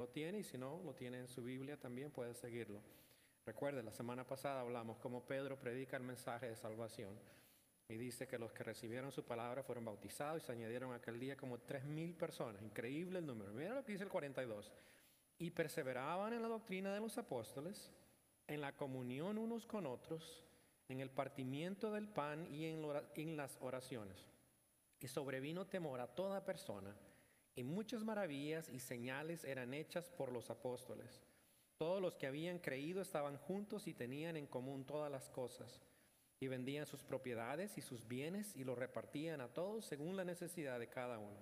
lo tiene, y si no, lo tiene en su Biblia también, puede seguirlo. Recuerde, la semana pasada hablamos cómo Pedro predica el mensaje de salvación y dice que los que recibieron su palabra fueron bautizados y se añadieron aquel día como 3,000 personas. Increíble el número. Mira lo que dice el 42. Y perseveraban en la doctrina de los apóstoles, en la comunión unos con otros, en el partimiento del pan y en las oraciones. Y sobrevino temor a toda persona, y muchas maravillas y señales eran hechas por los apóstoles. Todos los que habían creído estaban juntos y tenían en común todas las cosas, y vendían sus propiedades y sus bienes y los repartían a todos según la necesidad de cada uno.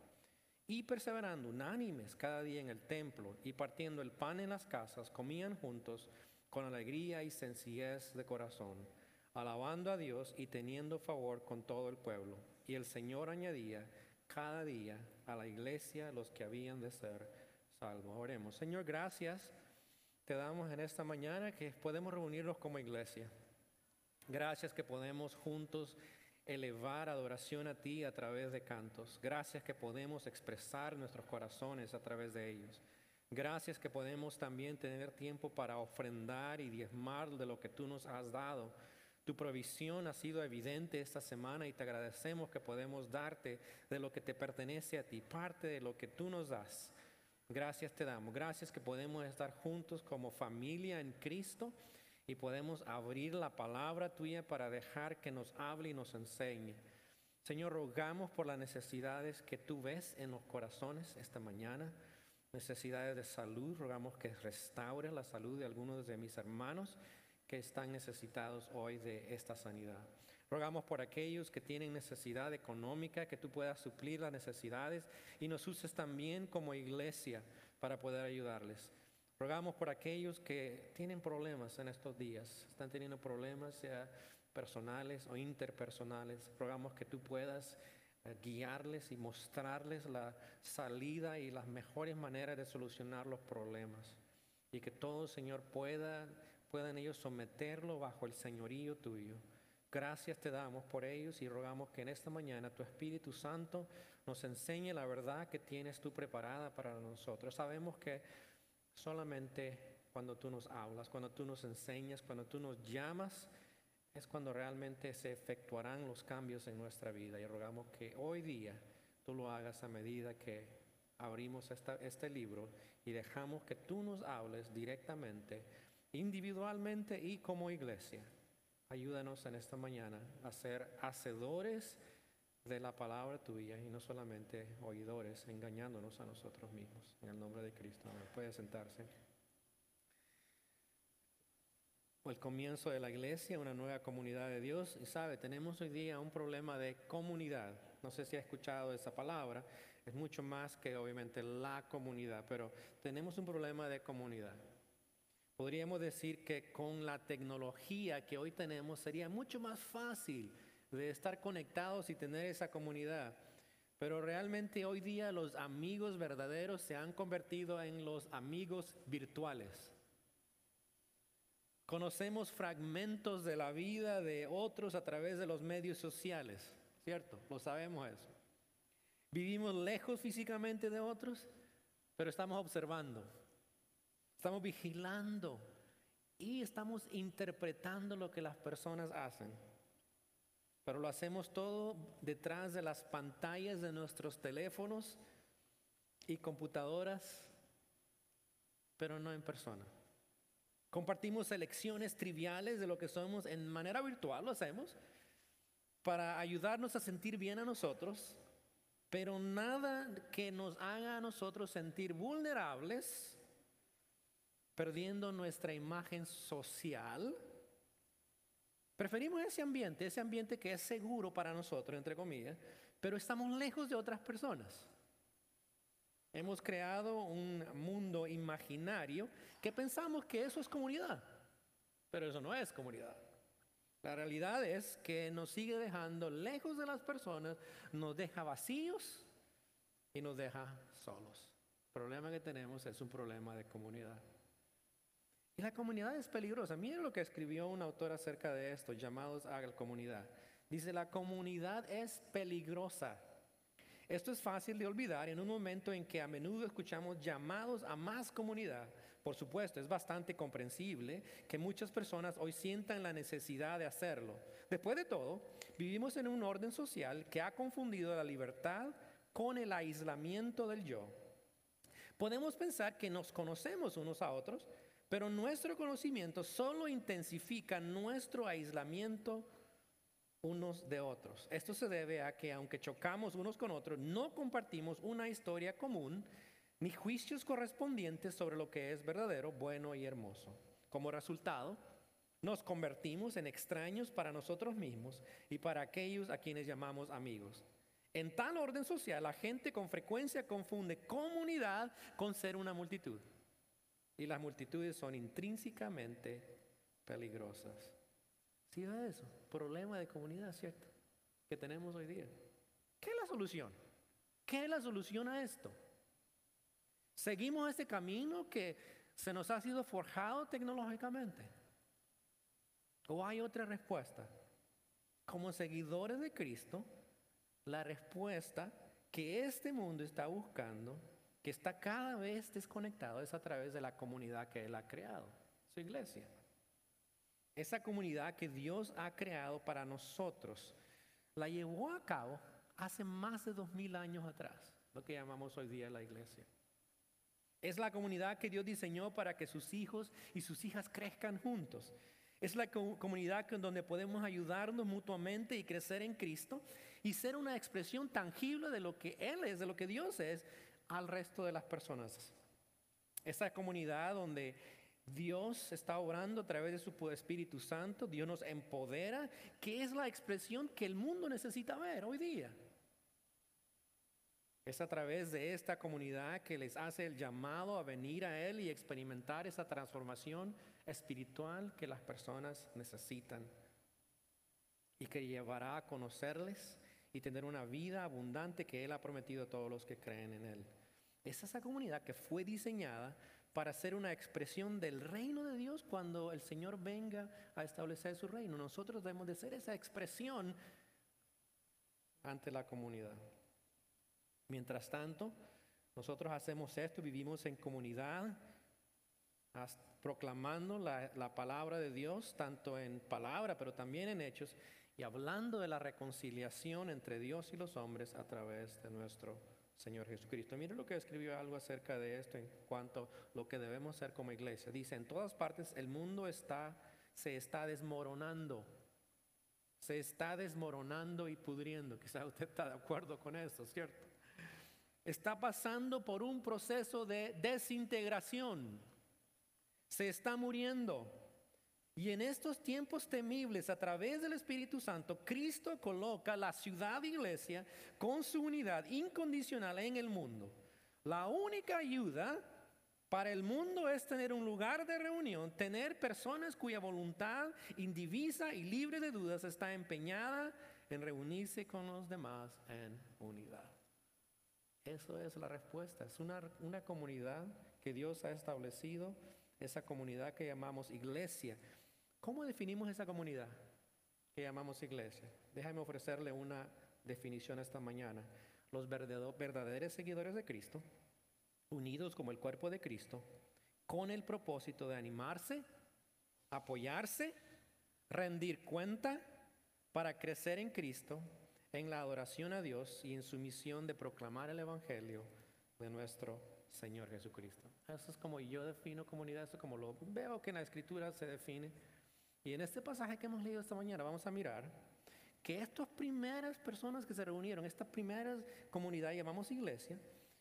Y perseverando unánimes cada día en el templo y partiendo el pan en las casas, comían juntos con alegría y sencillez de corazón, alabando a Dios y teniendo favor con todo el pueblo. Y el Señor añadía cada día a la iglesia los que habían de ser salvos. Oremos. Señor, gracias te damos en esta mañana que podemos reunirnos como iglesia. Gracias que podemos juntos elevar adoración a ti a través de cantos. Gracias que podemos expresar nuestros corazones a través de ellos. Gracias que podemos también tener tiempo para ofrendar y diezmar de lo que tú nos has dado. Tu provisión ha sido evidente esta semana y te agradecemos que podemos darte de lo que te pertenece a ti, parte de lo que tú nos das. Gracias te damos. Gracias que podemos estar juntos como familia en Cristo y podemos abrir la palabra tuya para dejar que nos hable y nos enseñe. Señor, rogamos por las necesidades que tú ves en los corazones esta mañana, necesidades de salud. Rogamos que restaures la salud de algunos de mis hermanos que están necesitados hoy de esta sanidad. Rogamos por aquellos que tienen necesidad económica, que tú puedas suplir las necesidades y nos uses también como iglesia para poder ayudarles. Rogamos por aquellos que tienen problemas en estos días, están teniendo problemas sea personales o interpersonales. Rogamos que tú puedas guiarles y mostrarles la salida y las mejores maneras de solucionar los problemas. Y que todo, Señor, puedan ellos someterlo bajo el señorío tuyo. Gracias te damos por ellos y rogamos que en esta mañana tu Espíritu Santo nos enseñe la verdad que tienes tú preparada para nosotros. Sabemos que solamente cuando tú nos hablas, cuando tú nos enseñas, cuando tú nos llamas, es cuando realmente se efectuarán los cambios en nuestra vida. Y rogamos que hoy día tú lo hagas a medida que abrimos este libro y dejamos que tú nos hables directamente, individualmente y como iglesia. Ayúdanos en esta mañana a ser hacedores de la palabra tuya y no solamente oidores, engañándonos a nosotros mismos. En el nombre de Cristo. Puede sentarse. El comienzo de la iglesia, una nueva comunidad de Dios. Y sabe, tenemos hoy día un problema de comunidad. No sé si ha escuchado esa palabra. Es mucho más que obviamente la comunidad, pero tenemos un problema de comunidad. Podríamos decir que con la tecnología que hoy tenemos sería mucho más fácil de estar conectados y tener esa comunidad. Pero realmente hoy día los amigos verdaderos se han convertido en los amigos virtuales. Conocemos fragmentos de la vida de otros a través de los medios sociales, ¿cierto? Lo sabemos eso. Vivimos lejos físicamente de otros, pero estamos observando. Estamos vigilando y estamos interpretando lo que las personas hacen. Pero lo hacemos todo detrás de las pantallas de nuestros teléfonos y computadoras, pero no en persona. Compartimos selecciones triviales de lo que somos en manera virtual, lo hacemos, para ayudarnos a sentir bien a nosotros, pero nada que nos haga a nosotros sentir vulnerables, perdiendo nuestra imagen social. Preferimos ese ambiente que es seguro para nosotros, entre comillas, pero estamos lejos de otras personas. Hemos creado un mundo imaginario que pensamos que eso es comunidad, pero eso no es comunidad. La realidad es que nos sigue dejando lejos de las personas, nos deja vacíos y nos deja solos. El problema que tenemos es un problema de comunidad. Y la comunidad es peligrosa. Miren lo que escribió un autor acerca de esto, llamados a la comunidad. Dice, la comunidad es peligrosa. Esto es fácil de olvidar en un momento en que a menudo escuchamos llamados a más comunidad. Por supuesto, es bastante comprensible que muchas personas hoy sientan la necesidad de hacerlo. Después de todo, vivimos en un orden social que ha confundido la libertad con el aislamiento del yo. Podemos pensar que nos conocemos unos a otros, pero nuestro conocimiento solo intensifica nuestro aislamiento unos de otros. Esto se debe a que aunque chocamos unos con otros, no compartimos una historia común ni juicios correspondientes sobre lo que es verdadero, bueno y hermoso. Como resultado, nos convertimos en extraños para nosotros mismos y para aquellos a quienes llamamos amigos. En tal orden social, la gente con frecuencia confunde comunidad con ser una multitud. Y las multitudes son intrínsecamente peligrosas. ¿Sí ve eso? Problema de comunidad, ¿cierto? Que tenemos hoy día. ¿Qué es la solución? ¿Qué es la solución a esto? ¿Seguimos este camino que se nos ha sido forjado tecnológicamente? ¿O hay otra respuesta? Como seguidores de Cristo, la respuesta que este mundo está buscando, que está cada vez desconectado, es a través de la comunidad que Él ha creado, su iglesia. Esa comunidad que Dios ha creado para nosotros, la llevó a cabo hace más de 2000 años atrás, lo que llamamos hoy día la iglesia. Es la comunidad que Dios diseñó para que sus hijos y sus hijas crezcan juntos. Es la comunidad donde podemos ayudarnos mutuamente y crecer en Cristo y ser una expresión tangible de lo que Él es, de lo que Dios es, al resto de las personas. Esa comunidad donde Dios está obrando a través de su Espíritu Santo, Dios nos empodera, que es la expresión que el mundo necesita ver hoy día. Es a través de esta comunidad que les hace el llamado a venir a Él y experimentar esa transformación espiritual que las personas necesitan y que llevará a conocerles y tener una vida abundante que Él ha prometido a todos los que creen en Él. Es esa comunidad que fue diseñada para ser una expresión del reino de Dios cuando el Señor venga a establecer su reino. Nosotros debemos de ser esa expresión ante la comunidad. Mientras tanto, nosotros hacemos esto, vivimos en comunidad, proclamando la palabra de Dios, tanto en palabra, pero también en hechos, y hablando de la reconciliación entre Dios y los hombres a través de nuestro Señor Jesucristo. Mire lo que escribió algo acerca de esto en cuanto a lo que debemos hacer como iglesia. Dice, en todas partes el mundo se está desmoronando. Se está desmoronando y pudriendo. Quizás usted está de acuerdo con eso, ¿cierto? Está pasando por un proceso de desintegración. Se está muriendo. Y en estos tiempos temibles, a través del Espíritu Santo, Cristo coloca la ciudad iglesia con su unidad incondicional en el mundo. La única ayuda para el mundo es tener un lugar de reunión, tener personas cuya voluntad indivisa y libre de dudas está empeñada en reunirse con los demás en unidad. Eso es la respuesta. Es una comunidad que Dios ha establecido, esa comunidad que llamamos iglesia. ¿Cómo definimos esa comunidad que llamamos iglesia? Déjame ofrecerle una definición esta mañana. Los verdaderos seguidores de Cristo, unidos como el cuerpo de Cristo, con el propósito de animarse, apoyarse, rendir cuenta para crecer en Cristo, en la adoración a Dios y en su misión de proclamar el Evangelio de nuestro Señor Jesucristo. Eso es como yo defino comunidad, eso es como lo veo que en la Escritura se define. Y en este pasaje que hemos leído esta mañana vamos a mirar que estas primeras personas que se reunieron, estas primeras comunidades llamamos iglesia,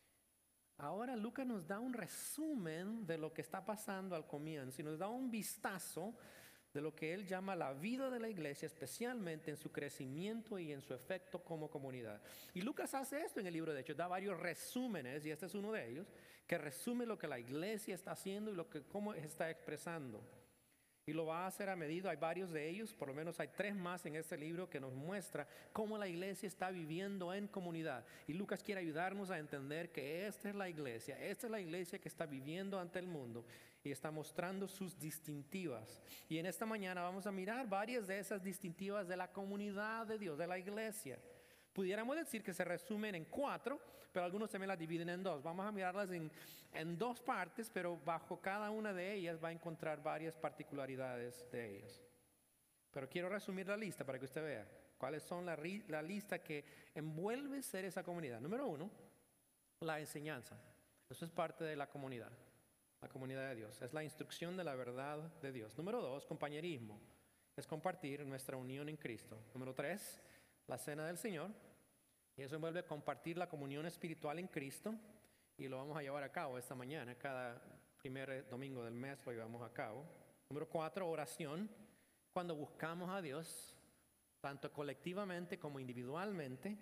ahora Lucas nos da un resumen de lo que está pasando al comienzo y nos da un vistazo de lo que él llama la vida de la iglesia, especialmente en su crecimiento y en su efecto como comunidad. Y Lucas hace esto en el libro de Hechos, da varios resúmenes, y este es uno de ellos, que resume lo que la iglesia está haciendo y cómo está expresando. Y lo va a hacer a medida, hay varios de ellos, por lo menos hay 3 más en este libro que nos muestra cómo la iglesia está viviendo en comunidad. Y Lucas quiere ayudarnos a entender que esta es la iglesia que está viviendo ante el mundo y está mostrando sus distintivas. Y en esta mañana vamos a mirar varias de esas distintivas de la comunidad de Dios, de la iglesia. Pudiéramos decir que se resumen en 4, pero algunos también las dividen en 2. Vamos a mirarlas en 2 partes, pero bajo cada una de ellas va a encontrar varias particularidades de ellas. Pero quiero resumir la lista para que usted vea cuáles son la lista que envuelve ser esa comunidad. Número 1, la enseñanza. Eso es parte de la comunidad de Dios. Es la instrucción de la verdad de Dios. Número 2, compañerismo. Es compartir nuestra unión en Cristo. Número 3, la cena del Señor. Y eso envuelve compartir la comunión espiritual en Cristo. Y lo vamos a llevar a cabo esta mañana. Cada primer domingo del mes lo llevamos a cabo. Número 4, oración. Cuando buscamos a Dios, tanto colectivamente como individualmente,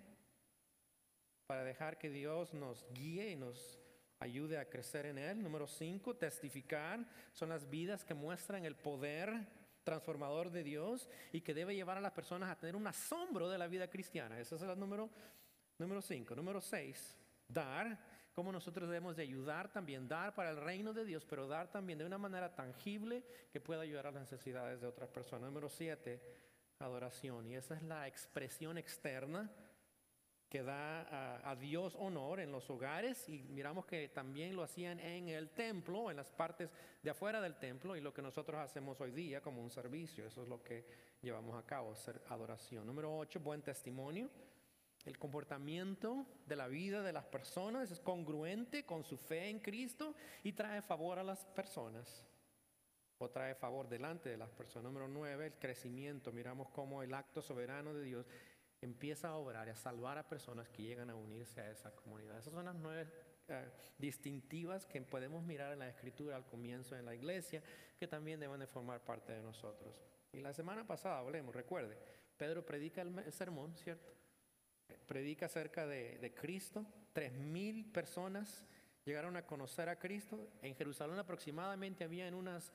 para dejar que Dios nos guíe y nos ayude a crecer en Él. Número 5, testificar. Son las vidas que muestran el poder transformador de Dios y que debe llevar a las personas a tener un asombro de la vida cristiana. Ese es el número 5. Número 6, dar. Cómo nosotros debemos de ayudar también, dar para el reino de Dios, pero dar también de una manera tangible que pueda ayudar a las necesidades de otras personas. Número 7, adoración. Y esa es la expresión externa que da a Dios honor en los hogares, y miramos que también lo hacían en el templo, en las partes de afuera del templo, y lo que nosotros hacemos hoy día como un servicio. Eso es lo que llevamos a cabo, ser adoración. Número 8, buen testimonio. El comportamiento de la vida de las personas es congruente con su fe en Cristo y trae favor a las personas, o trae favor delante de las personas. Número 9, el crecimiento. Miramos cómo el acto soberano de Dios empieza a obrar y a salvar a personas que llegan a unirse a esa comunidad. Esas son las 9 distintivas que podemos mirar en la Escritura al comienzo en la iglesia, que también deben de formar parte de nosotros. Y la semana pasada recuerde, Pedro predica el sermón, ¿cierto? Predica acerca de Cristo. 3,000 personas llegaron a conocer a Cristo. En Jerusalén aproximadamente habían unas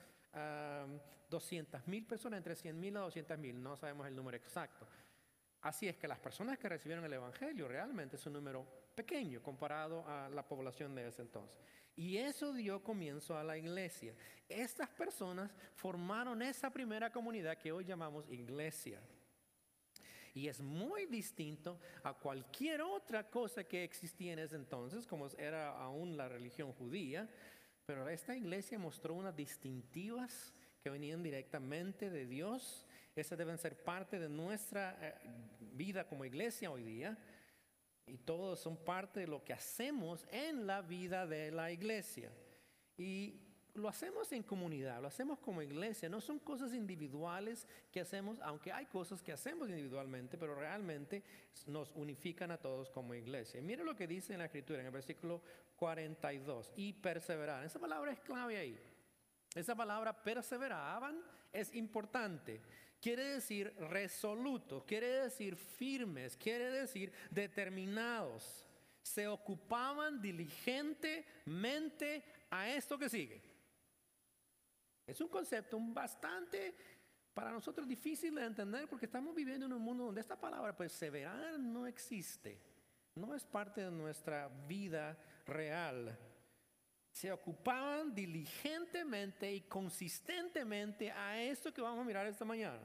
200,000 personas, entre 100,000 a 200,000, no sabemos el número exacto. Así es que las personas que recibieron el Evangelio realmente es un número pequeño comparado a la población de ese entonces. Y eso dio comienzo a la iglesia. Estas personas formaron esa primera comunidad que hoy llamamos iglesia. Y es muy distinto a cualquier otra cosa que existía en ese entonces, como era aún la religión judía. Pero esta iglesia mostró unas distintivas que venían directamente de Dios. Esas deben ser parte de nuestra vida como iglesia hoy día. Y todos son parte de lo que hacemos en la vida de la iglesia. Y lo hacemos en comunidad, lo hacemos como iglesia. No son cosas individuales que hacemos, aunque hay cosas que hacemos individualmente, pero realmente nos unifican a todos como iglesia. Y mire lo que dice en la Escritura, en el versículo 42. Y perseverar. Esa palabra es clave ahí. Esa palabra perseveraban es importante. Quiere decir resolutos, quiere decir firmes, quiere decir determinados. Se ocupaban diligentemente a esto que sigue. Es un concepto bastante para nosotros difícil de entender, porque estamos viviendo en un mundo donde esta palabra perseverar no existe. No es parte de nuestra vida real. Se ocupaban diligentemente y consistentemente a esto que vamos a mirar esta mañana.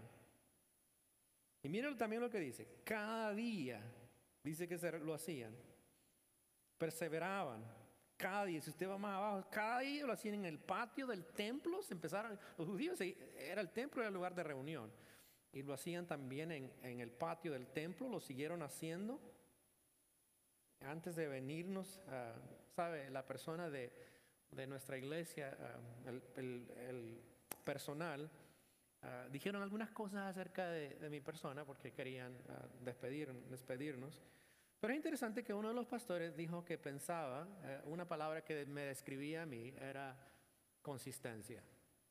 Y miren también lo que dice. Cada día, dice que lo hacían. Perseveraban. Cada día, si usted va más abajo, cada día lo hacían en el patio del templo. Los judíos, era el templo, era el lugar de reunión. Y lo hacían también en el patio del templo, lo siguieron haciendo. Antes de venirnos, ¿sabe? La persona de nuestra iglesia, el personal, dijeron algunas cosas acerca de mi persona porque querían despedirnos. Pero es interesante que uno de los pastores dijo que pensaba, una palabra que me describía a mí era consistencia.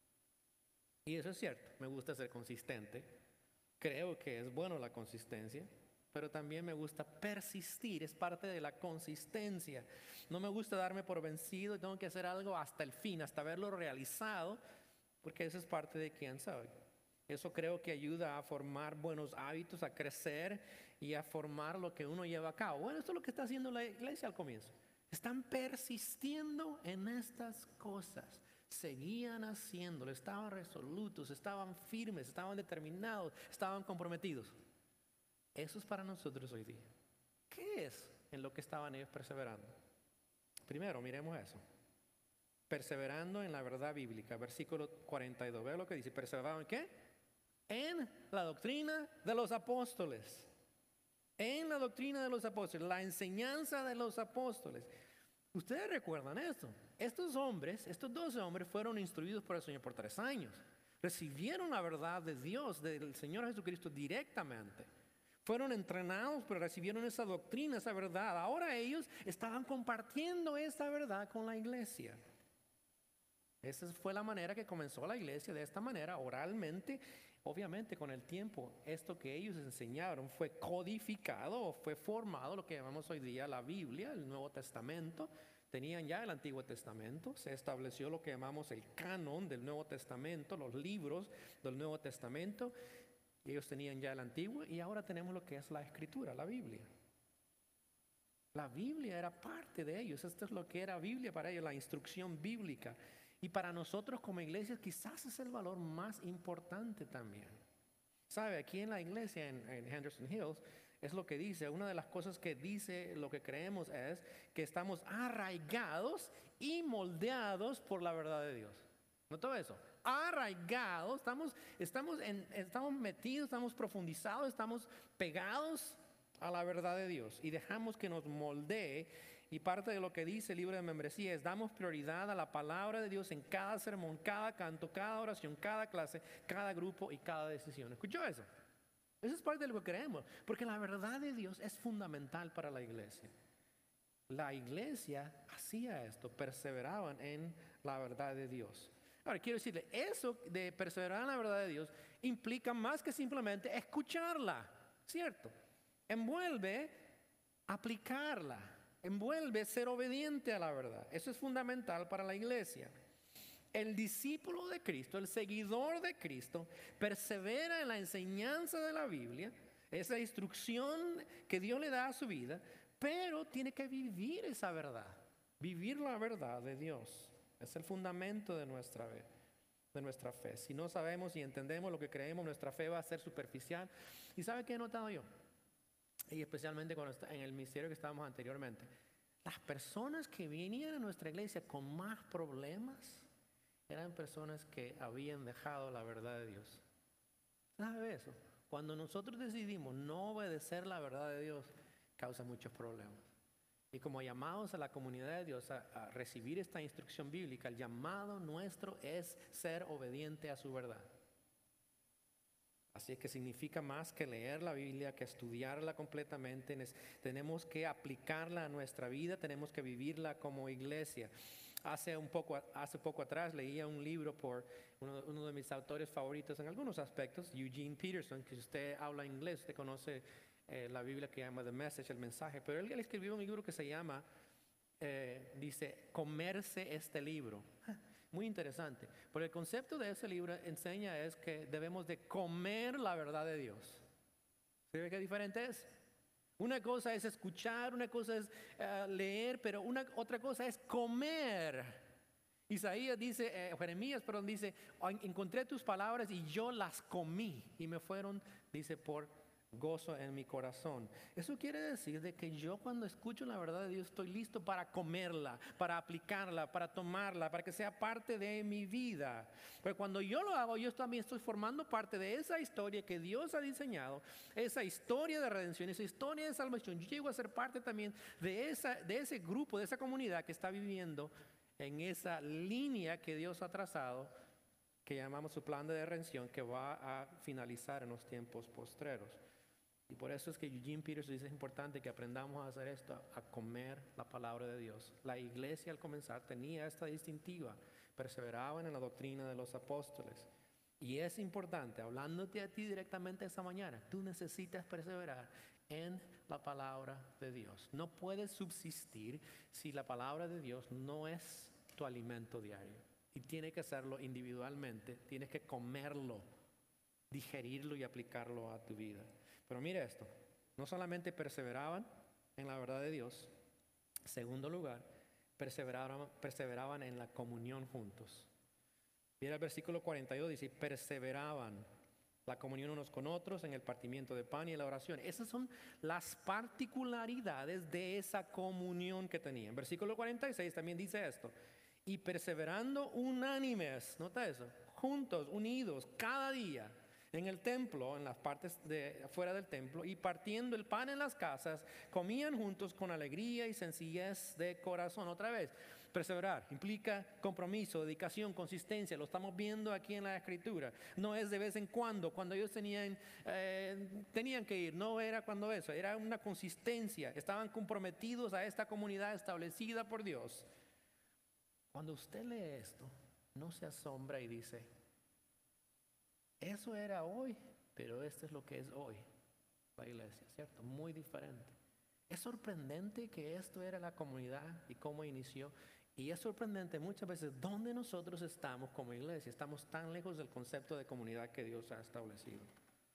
Y eso es cierto, me gusta ser consistente. Creo que es bueno la consistencia, pero también me gusta persistir, es parte de la consistencia. No me gusta darme por vencido y tengo que hacer algo hasta el fin, hasta verlo realizado, porque eso es parte de quién soy. Eso creo que ayuda a formar buenos hábitos, a crecer y a formar lo que uno lleva a cabo. Bueno, esto es lo que está haciendo la iglesia al comienzo. Están persistiendo en estas cosas. Seguían haciéndolo, estaban resolutos, estaban firmes, estaban determinados, estaban comprometidos. Eso es para nosotros hoy día. ¿Qué es en lo que estaban ellos perseverando? Primero, miremos eso. Perseverando en la verdad bíblica, versículo 42. Vea lo que dice, perseveraban ¿en qué? En la doctrina de los apóstoles. En la doctrina de los apóstoles, la enseñanza de los apóstoles. Ustedes recuerdan esto. Estos 12 hombres fueron instruidos por el Señor por 3 años. Recibieron la verdad de Dios, del Señor Jesucristo directamente. Fueron entrenados, pero recibieron esa doctrina, esa verdad. Ahora ellos estaban compartiendo esa verdad con la iglesia. Esa fue la manera que comenzó la iglesia, de esta manera, oralmente. Obviamente con el tiempo, esto que ellos enseñaron fue codificado o fue formado, lo que llamamos hoy día la Biblia, el Nuevo Testamento. Tenían ya el Antiguo Testamento, se estableció lo que llamamos el canon del Nuevo Testamento, los libros del Nuevo Testamento. Ellos tenían ya el Antiguo y ahora tenemos lo que es la Escritura, la Biblia. La Biblia era parte de ellos, esto es lo que era Biblia para ellos, la instrucción bíblica. Y para nosotros como iglesia quizás es el valor más importante también. ¿Sabe? Aquí en la iglesia, en Henderson Hills, es lo que dice, una de las cosas que dice, lo que creemos es que estamos arraigados y moldeados por la verdad de Dios. ¿Notó eso? Arraigados, estamos metidos, estamos profundizados, estamos pegados a la verdad de Dios y dejamos que nos moldee. Y parte de lo que dice el libro de membresía es: damos prioridad a la palabra de Dios en cada sermón, cada canto, cada oración, cada clase, cada grupo y cada decisión. ¿Escuchó eso? Eso es parte de lo que creemos, porque la verdad de Dios es fundamental para la iglesia. La iglesia hacía esto, perseveraban en la verdad de Dios. Ahora, quiero decirle, eso de perseverar en la verdad de Dios implica más que simplemente escucharla, ¿cierto? Envuelve aplicarla, envuelve ser obediente a la verdad. Eso es fundamental para la iglesia. El discípulo de Cristo, el seguidor de Cristo, persevera en la enseñanza de la Biblia, esa instrucción que Dios le da a su vida, pero tiene que vivir esa verdad, vivir la verdad de Dios. Es el fundamento de nuestra fe. Si no sabemos y entendemos lo que creemos, nuestra fe va a ser superficial. ¿Y sabe qué he notado yo? Y especialmente en el ministerio que estábamos anteriormente. Las personas que venían a nuestra iglesia con más problemas eran personas que habían dejado la verdad de Dios. ¿Sabe eso? Cuando nosotros decidimos no obedecer la verdad de Dios, causa muchos problemas. Y como llamados a la comunidad de Dios a recibir esta instrucción bíblica, el llamado nuestro es ser obediente a su verdad. Así es que significa más que leer la Biblia, que estudiarla completamente. Tenemos que aplicarla a nuestra vida, tenemos que vivirla como iglesia. Hace poco atrás leía un libro por uno de mis autores favoritos en algunos aspectos, Eugene Peterson, que si usted habla inglés, usted conoce la Biblia que llama The Message, el mensaje. Pero él escribió un libro que se llama, dice, Comerse este libro. Muy interesante. Pero el concepto de ese libro enseña es que debemos de comer la verdad de Dios. ¿Se ve qué diferente es? Una cosa es escuchar, una cosa es leer, pero otra cosa es comer. Isaías dice, Jeremías, perdón, dice, encontré tus palabras y yo las comí y me fueron, dice, por gozo en mi corazón. Eso quiere decir de que yo cuando escucho la verdad de Dios estoy listo para comerla, para aplicarla, para tomarla, para que sea parte de mi vida. Pero cuando yo lo hago, yo también estoy formando parte de esa historia que Dios ha diseñado, esa historia de redención, esa historia de salvación. Yo llego a ser parte también de ese grupo, de esa comunidad que está viviendo en esa línea que Dios ha trazado, que llamamos su plan de redención, que va a finalizar en los tiempos postreros. Y por eso es que Eugene Peterson dice: es importante que aprendamos a hacer esto, a comer la palabra de Dios. La iglesia al comenzar tenía esta distintiva, perseveraban en la doctrina de los apóstoles. Y es importante, hablándote a ti directamente esta mañana, tú necesitas perseverar en la palabra de Dios. No puedes subsistir si la palabra de Dios no es tu alimento diario. Y tiene que hacerlo individualmente, tienes que comerlo, digerirlo y aplicarlo a tu vida. Pero mire esto, no solamente perseveraban en la verdad de Dios, en segundo lugar, perseveraban en la comunión juntos. Mira el versículo 42, dice, perseveraban La comunión unos con otros, en el partimiento de pan y en la oración. Esas son las particularidades de esa comunión que tenían. Versículo 46 también dice esto. Y perseverando unánimes, nota eso, juntos, unidos, cada día en el templo, en las partes de afuera del templo, y partiendo el pan en las casas, comían juntos con alegría y sencillez de corazón. Otra vez, perseverar implica compromiso, dedicación, consistencia. Lo estamos viendo aquí en la Escritura. No es de vez en cuando ellos tenían que ir. No era cuando eso, era una consistencia. Estaban comprometidos a esta comunidad establecida por Dios. Cuando usted lee esto, no se asombra y dice, eso era hoy, pero esto es lo que es hoy, la iglesia, ¿cierto? Muy diferente. Es sorprendente que esto era la comunidad y cómo inició. Y es sorprendente muchas veces dónde nosotros estamos como iglesia. Estamos tan lejos del concepto de comunidad que Dios ha establecido.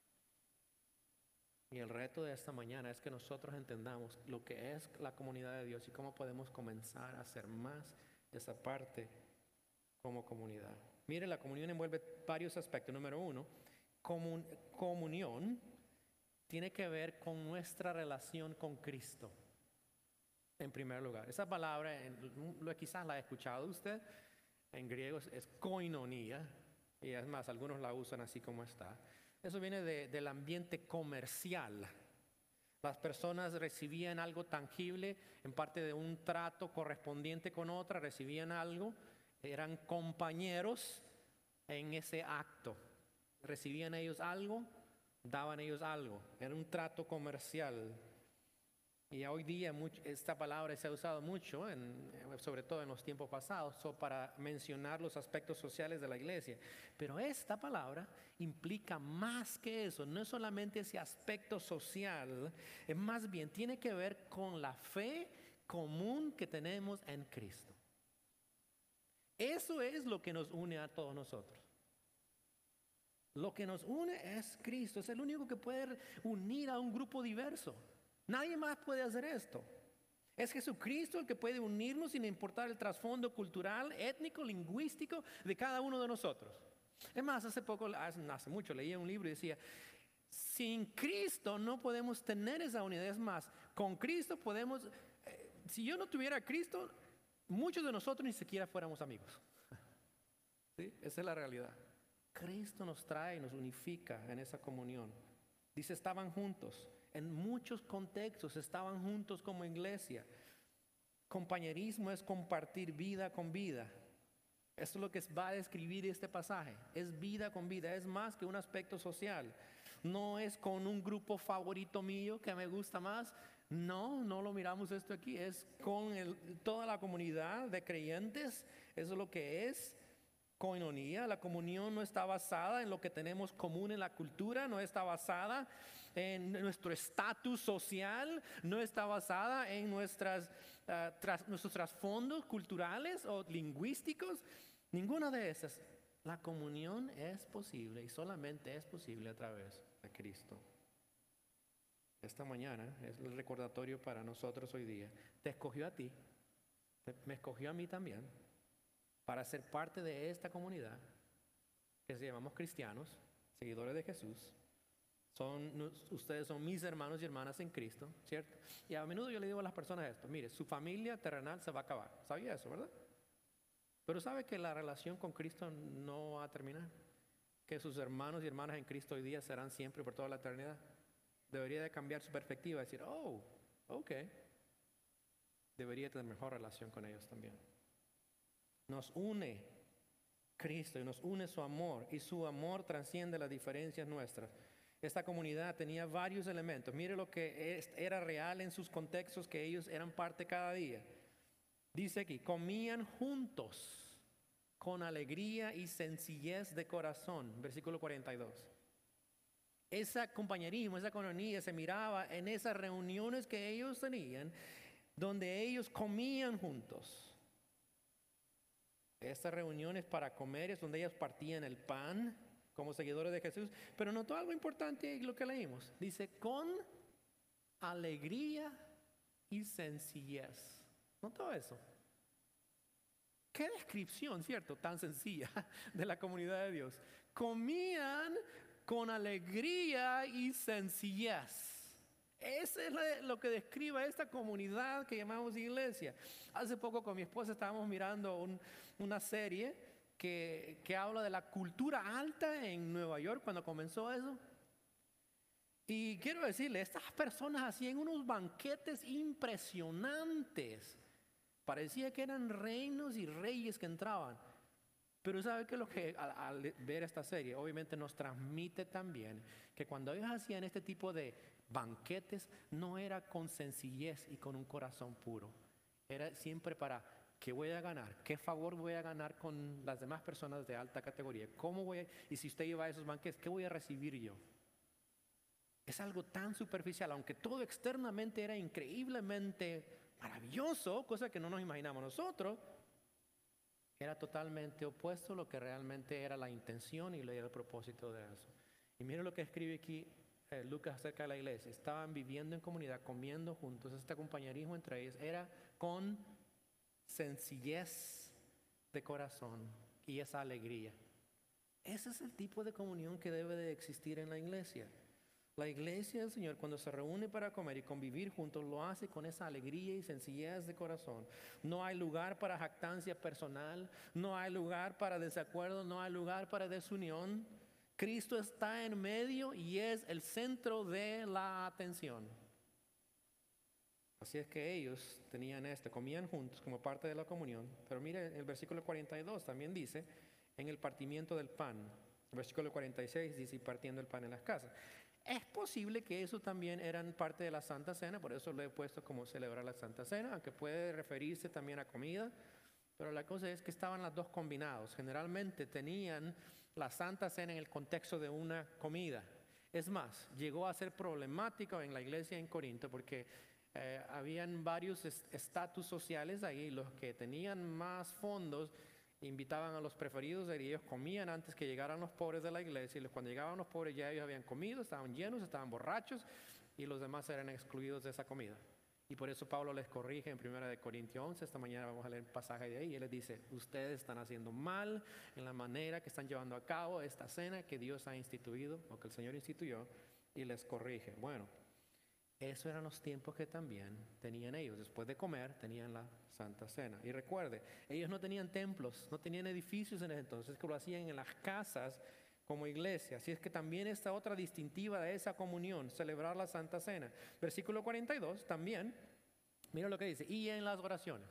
Y el reto de esta mañana es que nosotros entendamos lo que es la comunidad de Dios y cómo podemos comenzar a hacer más de esa parte como comunidad. Mire, la comunión envuelve varios aspectos. Número uno, comunión tiene que ver con nuestra relación con Cristo. En primer lugar, esa palabra quizás la ha escuchado usted. En griego es koinonia, y es más, algunos la usan así como está. Eso viene del ambiente comercial. Las personas recibían algo tangible en parte de un trato correspondiente con otra, recibían algo, eran compañeros en ese acto. Recibían ellos algo, daban ellos algo. Era un trato comercial. Y hoy día esta palabra se ha usado mucho, sobre todo en los tiempos pasados, para mencionar los aspectos sociales de la iglesia. Pero esta palabra implica más que eso. No es solamente ese aspecto social, es más bien tiene que ver con la fe común que tenemos en Cristo. Eso es lo que nos une a todos nosotros. Lo que nos une es Cristo. Es el único que puede unir a un grupo diverso. Nadie más puede hacer esto. Es Jesucristo el que puede unirnos sin importar el trasfondo cultural, étnico, lingüístico de cada uno de nosotros. Es más, hace mucho leí un libro y decía, sin Cristo no podemos tener esa unidad. Es más, con Cristo podemos, si yo no tuviera a Cristo, muchos de nosotros ni siquiera fuéramos amigos. ¿Sí? Esa es la realidad. Cristo nos trae y nos unifica en esa comunión. Dice, estaban juntos. En muchos contextos estaban juntos como iglesia. Compañerismo es compartir vida con vida. Esto es lo que va a describir este pasaje. Es vida con vida, es más que un aspecto social. No es con un grupo favorito mío que me gusta más. No lo miramos esto aquí. Es con toda la comunidad de creyentes. Eso es lo que es koinonía. La comunión no está basada en lo que tenemos común en la cultura, no está basada en nuestro estatus social, no está basada en nuestros trasfondos culturales o lingüísticos, ninguna de esas. La comunión es posible y solamente es posible a través de Cristo. Esta mañana es el recordatorio para nosotros hoy día. Te escogió a ti, me escogió a mí también, para ser parte de esta comunidad que se llamamos cristianos, seguidores de Jesús. Ustedes son mis hermanos y hermanas en Cristo, ¿cierto? Y a menudo yo le digo a las personas esto, mire, su familia terrenal se va a acabar. ¿Sabía eso, verdad? Pero ¿sabe que la relación con Cristo no va a terminar? Que sus hermanos y hermanas en Cristo hoy día serán siempre por toda la eternidad. Debería de cambiar su perspectiva y decir, ok. Debería tener mejor relación con ellos también. Nos une Cristo y nos une su amor, y su amor trasciende las diferencias nuestras. Esta comunidad tenía varios elementos. Mire lo que era real en sus contextos, que ellos eran parte cada día. Dice aquí, comían juntos con alegría y sencillez de corazón. Versículo 42. Ese compañerismo, esa coinonía se miraba en esas reuniones que ellos tenían, donde ellos comían juntos. Estas reuniones para comer es donde ellos partían el pan como seguidores de Jesús. Pero notó algo importante en lo que leímos. Dice, con alegría y sencillez. ¿Notó eso? Qué descripción, ¿cierto? Tan sencilla de la comunidad de Dios. Comían con alegría y sencillez. Eso es lo que describe esta comunidad que llamamos iglesia. Hace poco con mi esposa estábamos mirando una serie que habla de la cultura alta en Nueva York cuando comenzó eso. Y quiero decirle, estas personas hacían unos banquetes impresionantes. Parecía que eran reinos y reyes que entraban. Pero ¿sabe qué es lo que al ver esta serie? Obviamente nos transmite también que cuando ellos hacían este tipo de banquetes, no era con sencillez y con un corazón puro. Era siempre para ¿qué voy a ganar? ¿Qué favor voy a ganar con las demás personas de alta categoría? Y si usted lleva a esos banquetes, ¿qué voy a recibir yo? Es algo tan superficial, aunque todo externamente era increíblemente maravilloso, cosa que no nos imaginamos nosotros. Era totalmente opuesto a lo que realmente era la intención y el propósito de eso. Y mire lo que escribe aquí Lucas acerca de la iglesia. Estaban viviendo en comunidad, comiendo juntos. Este compañerismo entre ellos era con sencillez de corazón y esa alegría. Ese es el tipo de comunión que debe de existir en la iglesia. La iglesia del Señor, cuando se reúne para comer y convivir juntos, lo hace con esa alegría y sencillez de corazón. No hay lugar para jactancia personal, no hay lugar para desacuerdo, no hay lugar para desunión. Cristo está en medio y es el centro de la atención. Así es que ellos tenían comían juntos como parte de la comunión. Pero mire, el versículo 42 también dice, en el partimiento del pan. El versículo 46 dice, y partiendo el pan en las casas. Es posible que eso también eran parte de la Santa Cena, por eso lo he puesto como celebrar la Santa Cena, aunque puede referirse también a comida, pero la cosa es que estaban las dos combinados. Generalmente tenían la Santa Cena en el contexto de una comida. Es más, llegó a ser problemático en la iglesia en Corinto porque habían varios estatus sociales ahí, los que tenían más fondos invitaban a los preferidos y ellos comían antes que llegaran los pobres de la iglesia, y cuando llegaban los pobres ya ellos habían comido, estaban llenos, estaban borrachos y los demás eran excluidos de esa comida. Y por eso Pablo les corrige en 1 Corintios 11, esta mañana vamos a leer un pasaje de ahí, y él les dice, ustedes están haciendo mal en la manera que están llevando a cabo esta cena que Dios ha instituido, o que el Señor instituyó, y les corrige. Bueno, esos eran los tiempos que también tenían ellos. Después de comer, tenían la Santa Cena. Y recuerde, ellos no tenían templos, no tenían edificios en ese entonces, que lo hacían en las casas como iglesia. Así es que también esta otra distintiva de esa comunión, celebrar la Santa Cena. Versículo 42 también, mira lo que dice, y en las oraciones.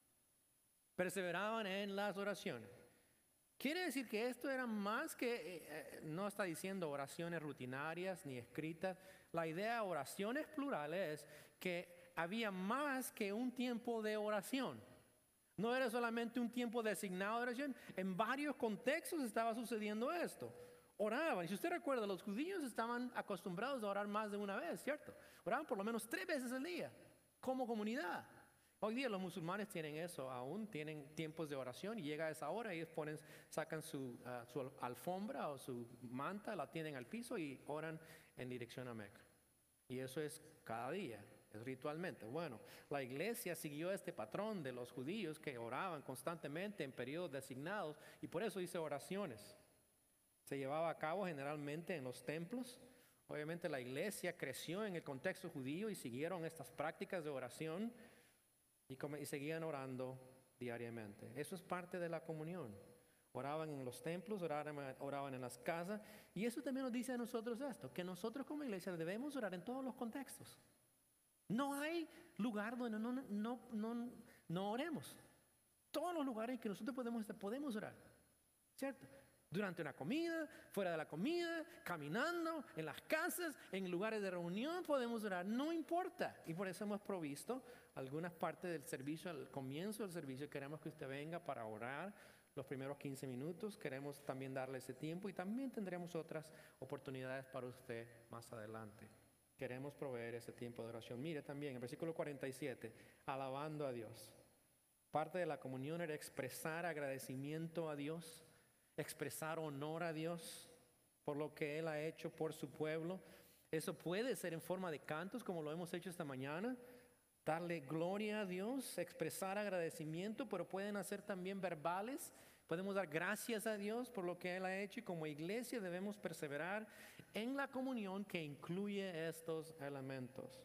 Perseveraban en las oraciones. Quiere decir que esto era más que, no está diciendo oraciones rutinarias ni escritas. La idea de oraciones plurales es que había más que un tiempo de oración. No era solamente un tiempo designado de oración. En varios contextos estaba sucediendo esto. Oraban. Y si usted recuerda, los judíos estaban acostumbrados a orar más de una vez, ¿cierto? Oraban por lo menos 3 veces al día, como comunidad. Hoy día los musulmanes tienen eso, aún tienen tiempos de oración y llega a esa hora, ellos sacan su alfombra o su manta, la tienen al piso y oran en dirección a Meca. Y eso es cada día, es ritualmente. Bueno, la iglesia siguió este patrón de los judíos que oraban constantemente en periodos designados y por eso hice oraciones. Se llevaba a cabo generalmente en los templos. Obviamente la iglesia creció en el contexto judío y siguieron estas prácticas de oración. Y seguían orando diariamente. Eso es parte de la comunión. Oraban en los templos, oraban en las casas. Y eso también nos dice a nosotros esto, que nosotros como iglesia debemos orar en todos los contextos. No hay lugar donde no oremos. Todos los lugares en que nosotros podemos orar. ¿Cierto? Durante una comida, fuera de la comida, caminando, en las casas, en lugares de reunión podemos orar, no importa. Y por eso hemos provisto algunas partes del servicio, al comienzo del servicio, queremos que usted venga para orar los primeros 15 minutos, queremos también darle ese tiempo y también tendremos otras oportunidades para usted más adelante. Queremos proveer ese tiempo de oración. Mire también, el versículo 47, alabando a Dios. Parte de la comunión era expresar agradecimiento a Dios, expresar honor a Dios por lo que Él ha hecho por su pueblo. Eso puede ser en forma de cantos, como lo hemos hecho esta mañana, darle gloria a Dios, expresar agradecimiento, pero pueden hacer también verbales, Podemos dar gracias a Dios por lo que Él ha hecho y como iglesia debemos perseverar en la comunión que incluye estos elementos.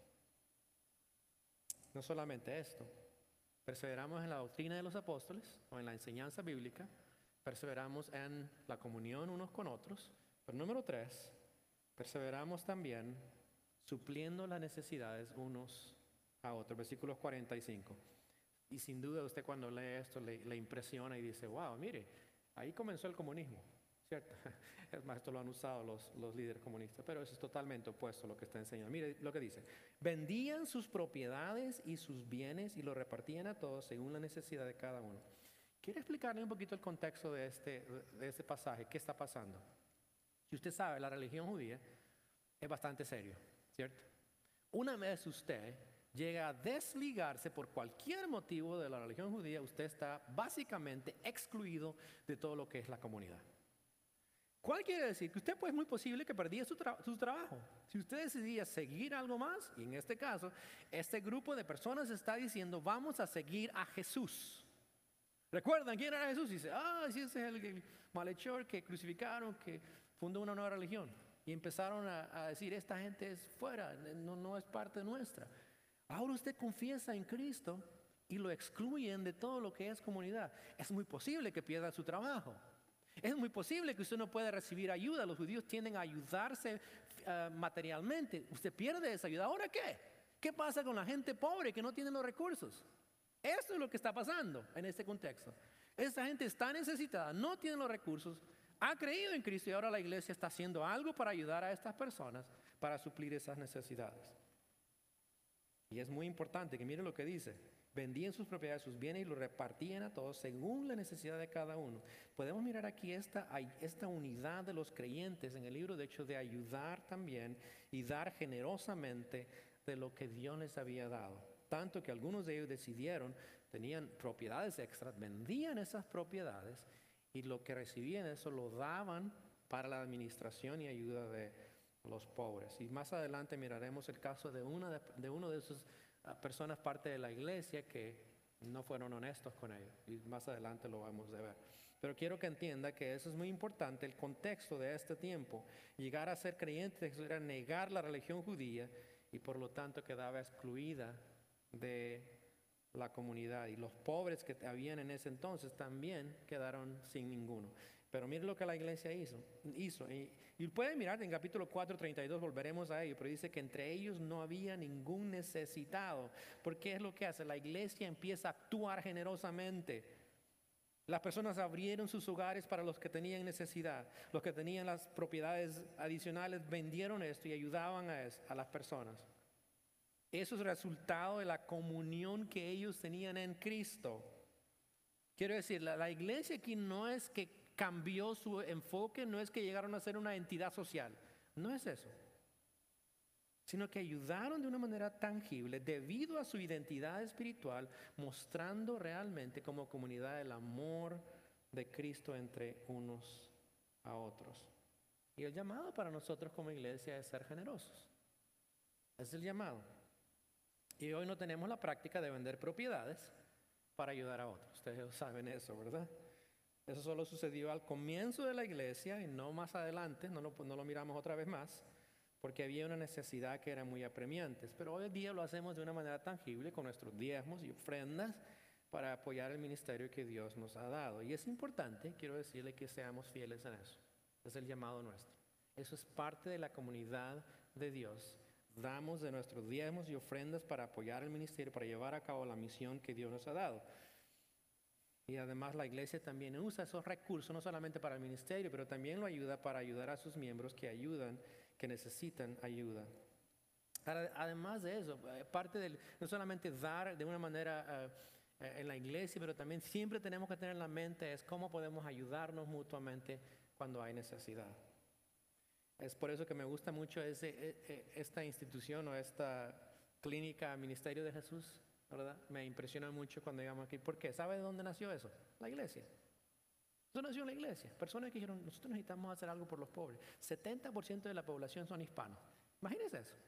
No solamente esto, perseveramos en la doctrina de los apóstoles o en la enseñanza bíblica, perseveramos en la comunión unos con otros, pero número 3, perseveramos también supliendo las necesidades unos a otros. Versículos 45. Y sin duda usted cuando lee esto le impresiona y dice, wow, mire, ahí comenzó el comunismo, ¿cierto? Es más, esto lo han usado los líderes comunistas, pero eso es totalmente opuesto a lo que está enseñando. Mire lo que dice, vendían sus propiedades y sus bienes y lo repartían a todos según la necesidad de cada uno. Quiero explicarle un poquito el contexto de este pasaje, qué está pasando. Si usted sabe, la religión judía es bastante serio, ¿cierto? Una vez usted llega a desligarse por cualquier motivo de la religión judía, usted está básicamente excluido de todo lo que es la comunidad. ¿Cuál quiere decir? Que usted pues es muy posible que perdiera su trabajo. Si usted decidía seguir algo más, y en este caso, este grupo de personas está diciendo, vamos a seguir a Jesús. ¿Recuerdan quién era Jesús? Y dice, sí, ese es el malhechor que crucificaron, que fundó una nueva religión. Y empezaron a decir, esta gente es fuera, no es parte nuestra. Ahora usted confiesa en Cristo y lo excluyen de todo lo que es comunidad. Es muy posible que pierda su trabajo. Es muy posible que usted no pueda recibir ayuda. Los judíos tienden a ayudarse materialmente. Usted pierde esa ayuda. ¿Ahora qué? ¿Qué pasa con la gente pobre que no tiene los recursos? Esto es lo que está pasando en este contexto. Esta gente está necesitada, no tiene los recursos, ha creído en Cristo y ahora la iglesia está haciendo algo para ayudar a estas personas para suplir esas necesidades. Y es muy importante que miren lo que dice. Vendían sus propiedades, sus bienes y lo repartían a todos según la necesidad de cada uno. Podemos mirar aquí esta unidad de los creyentes en el libro de Hechos de ayudar también y dar generosamente de lo que Dios les había dado. Tanto que algunos de ellos decidieron, tenían propiedades extras, vendían esas propiedades y lo que recibían eso lo daban para la administración y ayuda de los pobres. Y más adelante miraremos el caso de uno de esas personas parte de la iglesia que no fueron honestos con ellos. Y más adelante lo vamos a ver. Pero quiero que entienda que eso es muy importante, el contexto de este tiempo. Llegar a ser creyente era negar la religión judía y por lo tanto quedaba excluida de la comunidad. Y los pobres que habían en ese entonces también quedaron sin ninguno. Pero mire lo que la iglesia hizo. Y pueden mirar en capítulo 4, 32, volveremos a ello, pero dice que entre ellos no había ningún necesitado. Porque es lo que hace, la iglesia empieza a actuar generosamente. Las personas abrieron sus hogares para los que tenían necesidad. Los que tenían las propiedades adicionales vendieron esto y ayudaban a las personas. Eso es resultado de la comunión que ellos tenían en Cristo. Quiero decir, la iglesia aquí no es que cambió su enfoque, no es que llegaron a ser una entidad social, no es eso, sino que ayudaron de una manera tangible debido a su identidad espiritual, mostrando realmente como comunidad el amor de Cristo entre unos a otros. Y el llamado para nosotros como iglesia es ser generosos. Es el llamado. Y hoy no tenemos la práctica de vender propiedades para ayudar a otros. Ustedes saben eso, ¿verdad? Eso solo sucedió al comienzo de la iglesia y no más adelante, no lo miramos otra vez más, porque había una necesidad que era muy apremiante. Pero hoy en día lo hacemos de una manera tangible con nuestros diezmos y ofrendas para apoyar el ministerio que Dios nos ha dado. Y es importante, quiero decirle, que seamos fieles en eso. Es el llamado nuestro. Eso es parte de la comunidad de Dios. Damos de nuestros diezmos y ofrendas para apoyar el ministerio, para llevar a cabo la misión que Dios nos ha dado. Y además la iglesia también usa esos recursos no solamente para el ministerio, pero también lo ayuda para ayudar a sus miembros que necesitan ayuda. Además de eso, parte del no solamente dar de una manera en la iglesia, pero también siempre tenemos que tener en la mente es cómo podemos ayudarnos mutuamente cuando hay necesidad. Es por eso que me gusta mucho esta institución o esta clínica Ministerio de Jesús, ¿verdad? Me impresiona mucho cuando llegamos aquí. ¿Por qué? ¿Sabe de dónde nació eso? La iglesia. Eso nació en la iglesia. Personas que dijeron, nosotros necesitamos hacer algo por los pobres. 70% de la población son hispanos. Imagínense eso.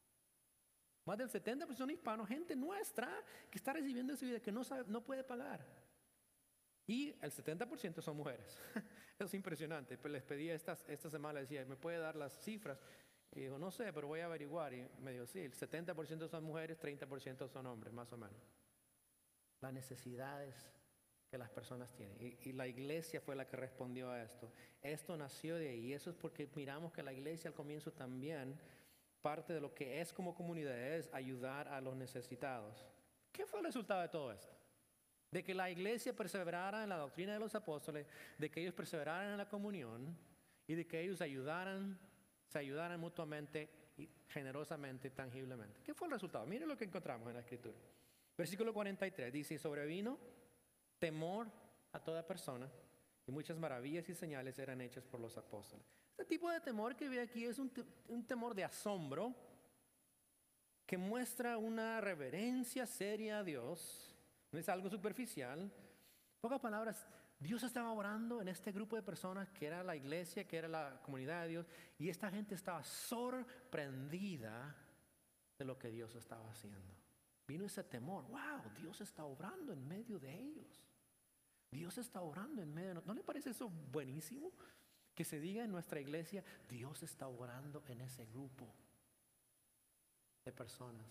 Más del 70% son hispanos, gente nuestra que está recibiendo esa vida que no puede pagar. Y el 70% son mujeres. Es impresionante. Pues les pedí esta semana, les decía, ¿me puede dar las cifras? Y dijo, no sé, pero voy a averiguar. Y me dijo, sí, el 70% son mujeres, 30% son hombres, más o menos. Las necesidades que las personas tienen. Y la iglesia fue la que respondió a esto. Esto nació de ahí. Y eso es porque miramos que la iglesia al comienzo también, parte de lo que es como comunidad, es ayudar a los necesitados. ¿Qué fue el resultado de todo esto? De que la iglesia perseverara en la doctrina de los apóstoles, de que ellos perseveraran en la comunión y de que ellos se ayudaran mutuamente y generosamente, tangiblemente. ¿Qué fue el resultado? Miren lo que encontramos en la Escritura. Versículo 43 dice, sobrevino temor a toda persona y muchas maravillas y señales eran hechas por los apóstoles. Este tipo de temor que ve aquí es un temor de asombro que muestra una reverencia seria a Dios. No es algo superficial. En pocas palabras, Dios estaba orando en este grupo de personas que era la iglesia, que era la comunidad de Dios, y esta gente estaba sorprendida de lo que Dios estaba haciendo. Vino ese temor, wow, Dios está obrando en medio de ellos. Dios está obrando en medio de nosotros. ¿No le parece eso buenísimo? Que se diga en nuestra iglesia, Dios está obrando en ese grupo de personas.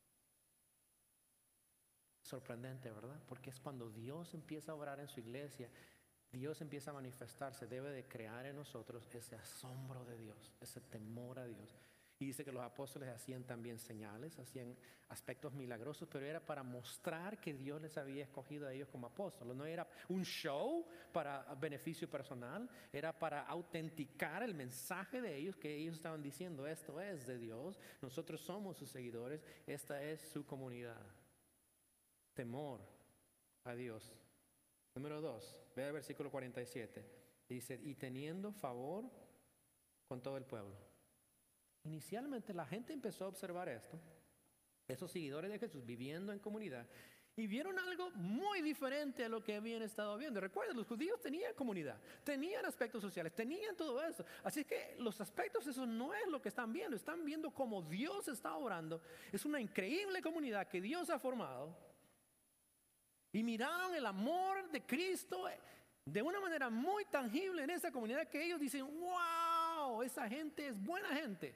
Sorprendente, ¿verdad? Porque es cuando Dios empieza a obrar en su iglesia, Dios empieza a manifestarse, debe de crear en nosotros ese asombro de Dios, ese temor a Dios. Y dice que los apóstoles hacían también señales, hacían aspectos milagrosos, pero era para mostrar que Dios les había escogido a ellos como apóstoles. No era un show para beneficio personal, era para autenticar el mensaje de ellos, que ellos estaban diciendo, esto es de Dios, nosotros somos sus seguidores, esta es su comunidad. Temor a Dios. Número 2, ve al versículo 47. Dice, y teniendo favor con todo el pueblo. Inicialmente la gente empezó a observar esto, esos seguidores de Jesús viviendo en comunidad, y vieron algo muy diferente a lo que habían estado viendo. Recuerden, los judíos tenían comunidad, tenían aspectos sociales, tenían todo eso. Así que los aspectos, eso no es lo que están viendo cómo Dios está obrando. Es una increíble comunidad que Dios ha formado. Y miraron el amor de Cristo de una manera muy tangible en esa comunidad, que ellos dicen, wow, esa gente es buena gente.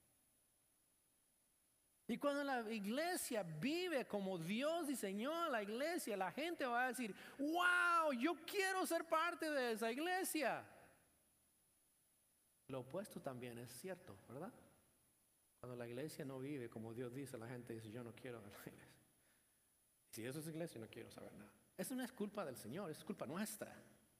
Y cuando la iglesia vive como Dios diseñó la iglesia, la gente va a decir, wow, yo quiero ser parte de esa iglesia. Lo opuesto también es cierto, ¿verdad? Cuando la iglesia no vive como Dios dice, la gente dice, yo no quiero ver la iglesia. Si eso es iglesia, no quiero saber nada. Eso no es culpa del Señor, es culpa nuestra.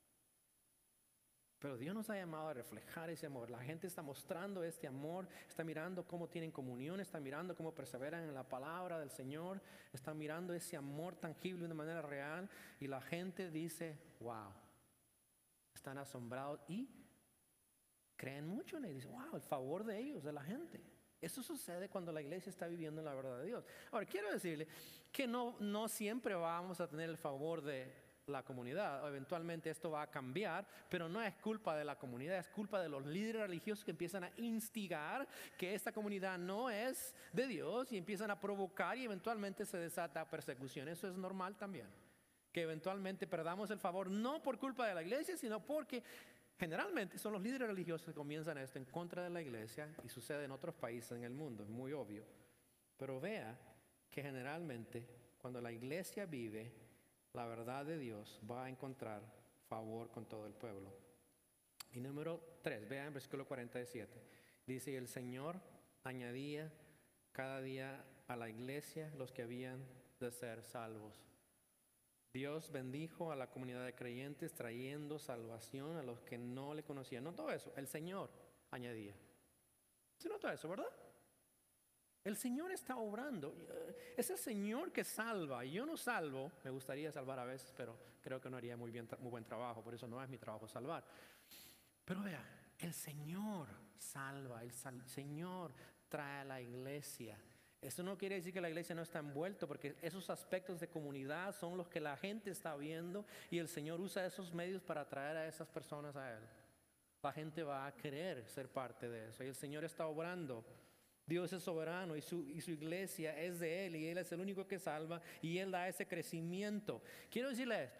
Pero Dios nos ha llamado a reflejar ese amor. La gente está mostrando este amor, está mirando cómo tienen comunión, está mirando cómo perseveran en la palabra del Señor, está mirando ese amor tangible de una manera real, y la gente dice, wow, están asombrados y creen mucho en ellos. Dicen, wow, el favor de ellos, de la gente. Eso sucede cuando la iglesia está viviendo en la verdad de Dios. Ahora, quiero decirle que no siempre vamos a tener el favor de la comunidad. Eventualmente esto va a cambiar, pero no es culpa de la comunidad, es culpa de los líderes religiosos que empiezan a instigar que esta comunidad no es de Dios y empiezan a provocar, y eventualmente se desata persecución. Eso es normal también, que eventualmente perdamos el favor, no por culpa de la iglesia, sino porque generalmente son los líderes religiosos que comienzan esto en contra de la iglesia, y sucede en otros países en el mundo, es muy obvio. Pero vea que generalmente cuando la iglesia vive la verdad de Dios, va a encontrar favor con todo el pueblo. Y número 3, vean en versículo 47. Dice, y el Señor añadía cada día a la iglesia los que habían de ser salvos. Dios bendijo a la comunidad de creyentes trayendo salvación a los que no le conocían. No todo eso, el Señor añadía. ¿Se nota eso, verdad? El Señor está obrando. Es el Señor que salva. Yo no salvo. Me gustaría salvar a veces, pero creo que no haría muy buen trabajo. Por eso no es mi trabajo salvar. Pero vea, el Señor salva. El Señor trae a la iglesia. Eso no quiere decir que la iglesia no está envuelta, porque esos aspectos de comunidad son los que la gente está viendo, y el Señor usa esos medios para atraer a esas personas a Él. La gente va a querer ser parte de eso, y el Señor está obrando. Dios es soberano y su iglesia es de Él, y Él es el único que salva, y Él da ese crecimiento. Quiero decirle esto,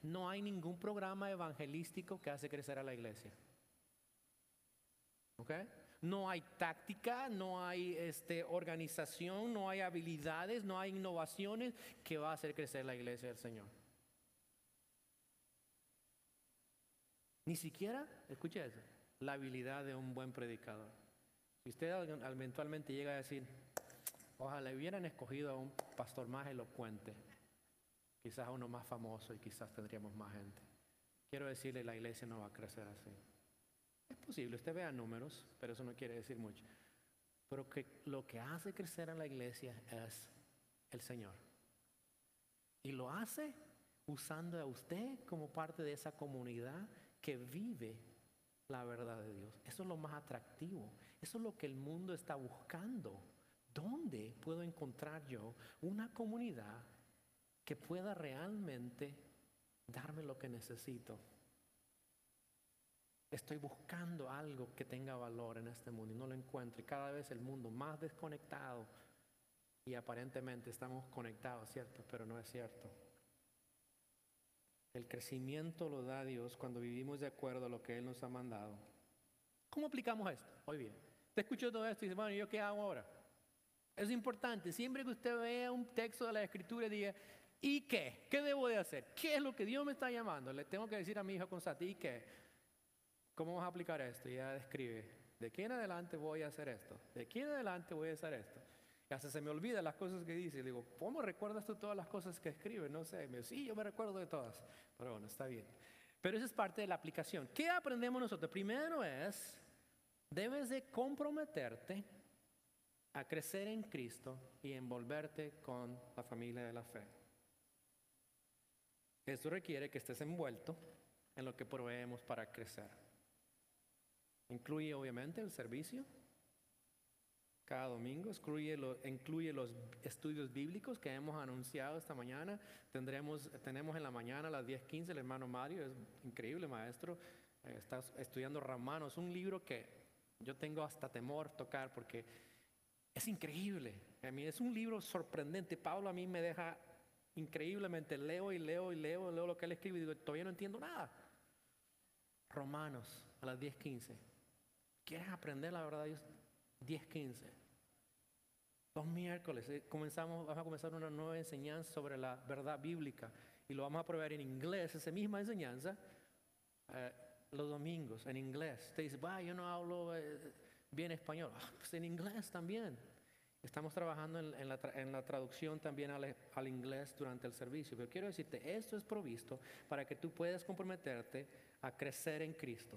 no hay ningún programa evangelístico que hace crecer a la iglesia. ¿Ok? No hay táctica, no hay organización, no hay habilidades, no hay innovaciones que va a hacer crecer la iglesia del Señor. Ni siquiera, escuche eso, la habilidad de un buen predicador. Si usted eventualmente llega a decir, ojalá hubieran escogido a un pastor más elocuente, quizás a uno más famoso y quizás tendríamos más gente. Quiero decirle, la iglesia no va a crecer así. Es posible, usted vea números, pero eso no quiere decir mucho. Pero que lo que hace crecer a la iglesia es el Señor. Y lo hace usando a usted como parte de esa comunidad que vive la verdad de Dios. Eso es lo más atractivo. Eso es lo que el mundo está buscando. ¿Dónde puedo encontrar yo una comunidad que pueda realmente darme lo que necesito? Estoy buscando algo que tenga valor en este mundo y no lo encuentro. Y cada vez el mundo más desconectado. Y aparentemente estamos conectados, ¿cierto? Pero no es cierto. El crecimiento lo da Dios cuando vivimos de acuerdo a lo que Él nos ha mandado. ¿Cómo aplicamos esto? Hoy bien, te escucho todo esto y dice, bueno, ¿yo qué hago ahora? Es importante, siempre que usted vea un texto de la Escritura y diga, ¿y qué? ¿Qué debo de hacer? ¿Qué es lo que Dios me está llamando? Le tengo que decir a mi hijo constante, ¿y qué? ¿Cómo vamos a aplicar esto? Y ella describe, ¿de aquí en adelante voy a hacer esto? ¿De aquí en adelante voy a hacer esto? Y hasta se me olvida las cosas que dice. Y digo, ¿cómo recuerdas tú todas las cosas que escribe? No sé. Me dice, sí, yo me recuerdo de todas. Pero bueno, está bien. Pero eso es parte de la aplicación. ¿Qué aprendemos nosotros? Primero es, debes de comprometerte a crecer en Cristo y envolverte con la familia de la fe. Esto requiere que estés envuelto en lo que proveemos para crecer. Incluye obviamente el servicio cada domingo, incluye los estudios bíblicos que hemos anunciado esta mañana. Tenemos en la mañana a las 10:15 el hermano Mario, es increíble maestro, está estudiando Romanos, un libro que yo tengo hasta temor tocar porque es increíble. A mí es un libro sorprendente. Pablo a mí me deja increíblemente, leo lo que él escribe y digo, todavía no entiendo nada. Romanos a las 10:15. ¿Quieres aprender la verdad de Dios? 10:15. Los miércoles vamos a comenzar una nueva enseñanza sobre la verdad bíblica y lo vamos a probar en inglés, esa misma enseñanza, los domingos en inglés. Usted dice, yo no hablo bien español. Pues en inglés también. Estamos trabajando en la traducción también al inglés durante el servicio. Pero quiero decirte, esto es provisto para que tú puedas comprometerte a crecer en Cristo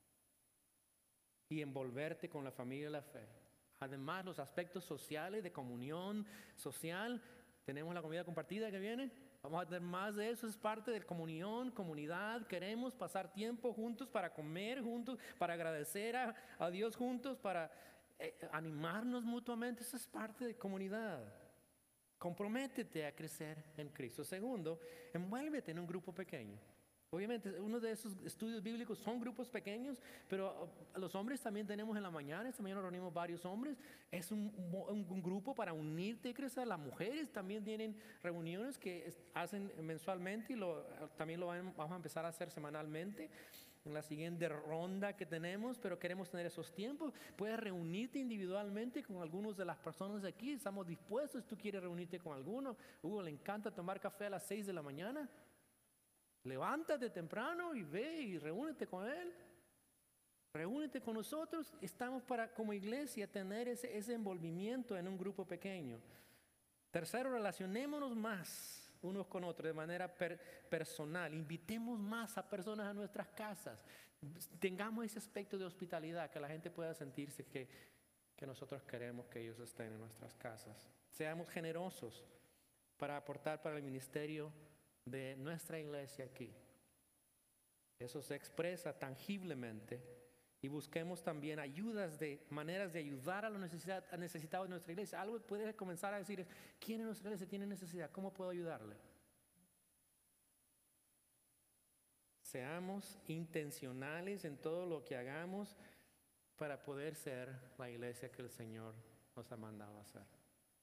y envolverte con la familia de la fe. Además, los aspectos sociales, de comunión social, tenemos la comida compartida que viene. Vamos a tener más de eso, es parte de comunión, comunidad. Queremos pasar tiempo juntos para comer juntos, para agradecer a Dios juntos, para animarnos mutuamente. Eso es parte de comunidad. Comprométete a crecer en Cristo. Segundo, envuélvete en un grupo pequeño. Obviamente, uno de esos estudios bíblicos son grupos pequeños, pero los hombres también tenemos en la mañana. Esta mañana nos reunimos varios hombres. Es un grupo para unirte y crecer. Las mujeres también tienen reuniones que hacen mensualmente y también lo vamos a empezar a hacer semanalmente en la siguiente ronda que tenemos, pero queremos tener esos tiempos. Puedes reunirte individualmente con algunos de las personas de aquí. Estamos dispuestos. Si tú quieres reunirte con alguno, Hugo le encanta tomar café a las 6 de la mañana. Levántate temprano y ve y reúnete con él. Reúnete con nosotros. Estamos como iglesia tener ese envolvimiento en un grupo pequeño. Tercero, relacionémonos más unos con otros de manera personal. Invitemos más a personas a nuestras casas. Tengamos ese aspecto de hospitalidad, que la gente pueda sentirse que nosotros queremos que ellos estén en nuestras casas. Seamos generosos para aportar para el ministerio de nuestra iglesia aquí. Eso se expresa tangiblemente y busquemos también maneras de ayudar a los necesitados de nuestra iglesia. Algo puede comenzar a decir, ¿quién en nuestra iglesia tiene necesidad? ¿Cómo puedo ayudarle? Seamos intencionales en todo lo que hagamos para poder ser la iglesia que el Señor nos ha mandado a ser.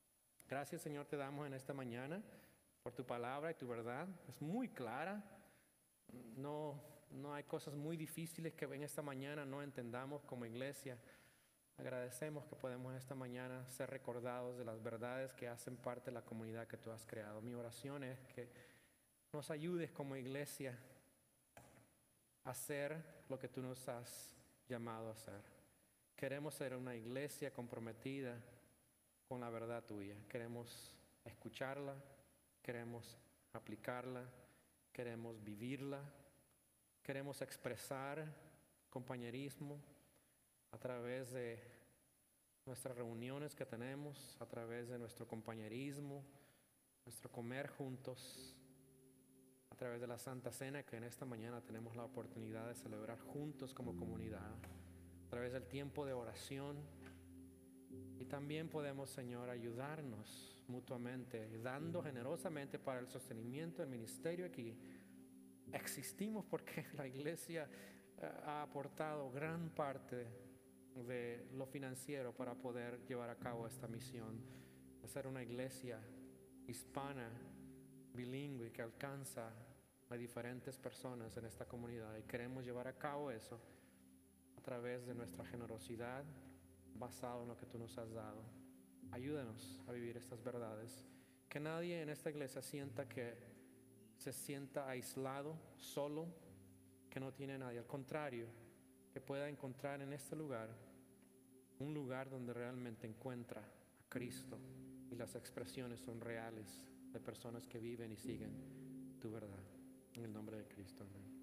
Gracias, Señor, te damos en esta mañana por tu palabra y tu verdad. Es muy clara, no hay cosas muy difíciles que en esta mañana no entendamos como iglesia. Agradecemos que podemos esta mañana ser recordados de las verdades que hacen parte de la comunidad que tú has creado. Mi oración es que nos ayudes como iglesia a hacer lo que tú nos has llamado a hacer. Queremos ser una iglesia comprometida con la verdad tuya. Queremos escucharla, queremos aplicarla, queremos vivirla, queremos expresar compañerismo a través de nuestras reuniones que tenemos, a través de nuestro compañerismo, nuestro comer juntos, a través de la Santa Cena que en esta mañana tenemos la oportunidad de celebrar juntos como comunidad, a través del tiempo de oración. Y también podemos, Señor, ayudarnos mutuamente, dando generosamente para el sostenimiento del ministerio aquí. Existimos porque la iglesia ha aportado gran parte de lo financiero para poder llevar a cabo esta misión, de ser una iglesia hispana, bilingüe, que alcanza a diferentes personas en esta comunidad. Y queremos llevar a cabo eso a través de nuestra generosidad, basado en lo que tú nos has dado. Ayúdanos a vivir estas verdades. Que nadie en esta iglesia se sienta aislado, solo, que no tiene nadie. Al contrario, que pueda encontrar en este lugar un lugar donde realmente encuentra a Cristo y las expresiones son reales de personas que viven y siguen tu verdad. En el nombre de Cristo, amén.